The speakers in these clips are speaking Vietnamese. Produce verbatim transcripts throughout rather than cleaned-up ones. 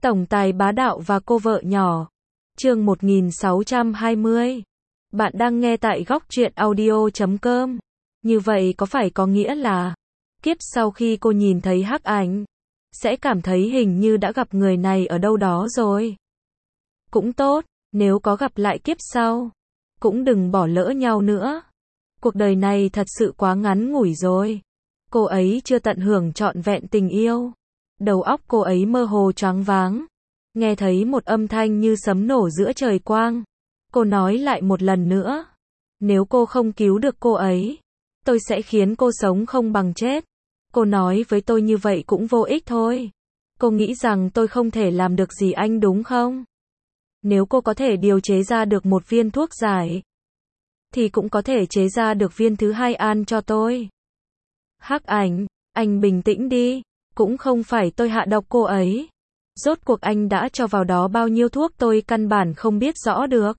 Tổng tài bá đạo và cô vợ nhỏ. Chương một nghìn sáu trăm hai mươi. Bạn đang nghe tại góc truyện audio chấm com. Như vậy có phải có nghĩa là kiếp sau khi cô nhìn thấy hắc ảnh, sẽ cảm thấy hình như đã gặp người này ở đâu đó rồi. Cũng tốt, nếu có gặp lại kiếp sau, cũng đừng bỏ lỡ nhau nữa. Cuộc đời này thật sự quá ngắn ngủi rồi. Cô ấy chưa tận hưởng trọn vẹn tình yêu. Đầu óc cô ấy mơ hồ choáng váng. Nghe thấy một âm thanh như sấm nổ giữa trời quang. Cô nói lại một lần nữa. Nếu cô không cứu được cô ấy, tôi sẽ khiến cô sống không bằng chết. Cô nói với tôi như vậy cũng vô ích thôi. Cô nghĩ rằng tôi không thể làm được gì anh đúng không? Nếu cô có thể điều chế ra được một viên thuốc giải, thì cũng có thể chế ra được viên thứ hai an cho tôi. Hắc ảnh, anh bình tĩnh đi. Cũng không phải tôi hạ độc cô ấy. Rốt cuộc anh đã cho vào đó bao nhiêu thuốc tôi căn bản không biết rõ được.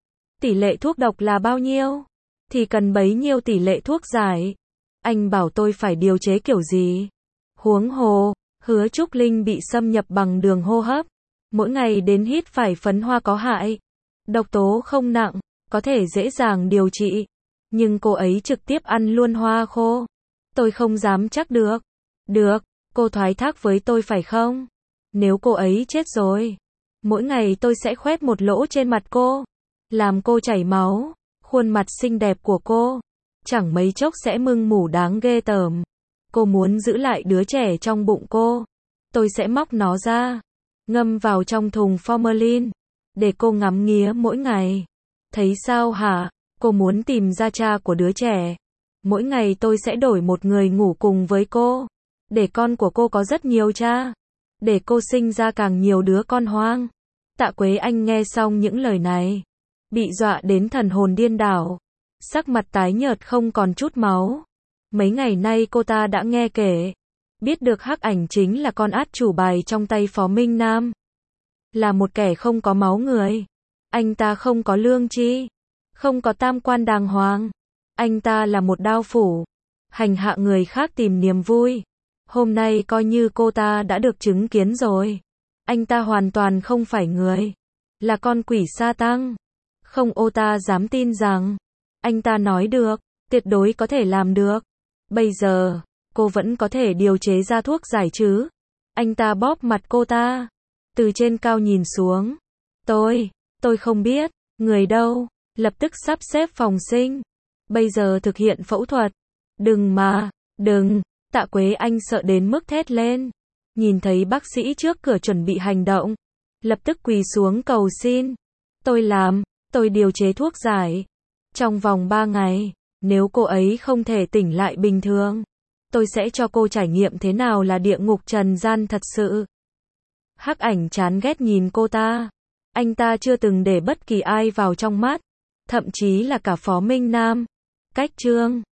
Tỷ lệ thuốc độc là bao nhiêu? Thì cần bấy nhiêu tỷ lệ thuốc giải. Anh bảo tôi phải điều chế kiểu gì? Huống hồ, Hứa Trúc Linh bị xâm nhập bằng đường hô hấp. Mỗi ngày đến hít phải phấn hoa có hại. Độc tố không nặng, có thể dễ dàng điều trị. Nhưng cô ấy trực tiếp ăn luôn hoa khô. Tôi không dám chắc được. Được, cô thoái thác với tôi phải không? Nếu cô ấy chết rồi, mỗi ngày tôi sẽ khoét một lỗ trên mặt cô, làm cô chảy máu. Khuôn mặt xinh đẹp của cô chẳng mấy chốc sẽ mưng mủ đáng ghê tởm. Cô muốn giữ lại đứa trẻ trong bụng cô, tôi sẽ móc nó ra, ngâm vào trong thùng formalin, để cô ngắm nghía mỗi ngày. Thấy sao hả? Cô muốn tìm ra cha của đứa trẻ. Mỗi ngày tôi sẽ đổi một người ngủ cùng với cô, để con của cô có rất nhiều cha, để cô sinh ra càng nhiều đứa con hoang. Tạ Quế Anh nghe xong những lời này, bị dọa đến thần hồn điên đảo, sắc mặt tái nhợt không còn chút máu. Mấy ngày nay cô ta đã nghe kể, biết được hắc ảnh chính là con át chủ bài trong tay Phó Minh Nam, là một kẻ không có máu người. Anh ta không có lương tri, không có tam quan đàng hoàng. Anh ta là một đao phủ, hành hạ người khác tìm niềm vui. Hôm nay coi như cô ta đã được chứng kiến rồi. Anh ta hoàn toàn không phải người, là con quỷ sa tăng. Không, ô ta dám tin rằng anh ta nói được, tuyệt đối có thể làm được. Bây giờ, cô vẫn có thể điều chế ra thuốc giải chứ? Anh ta bóp mặt cô ta, từ trên cao nhìn xuống. Tôi, tôi không biết, người đâu, lập tức sắp xếp phòng sinh. Bây giờ thực hiện phẫu thuật. Đừng mà, đừng. Tạ Quế Anh sợ đến mức thét lên. Nhìn thấy bác sĩ trước cửa chuẩn bị hành động, lập tức quỳ xuống cầu xin. Tôi làm, tôi điều chế thuốc giải. Trong vòng ba ngày, nếu cô ấy không thể tỉnh lại bình thường, tôi sẽ cho cô trải nghiệm thế nào là địa ngục trần gian thật sự. Hắc ảnh chán ghét nhìn cô ta. Anh ta chưa từng để bất kỳ ai vào trong mắt, thậm chí là cả Phó Minh Nam. Cách chương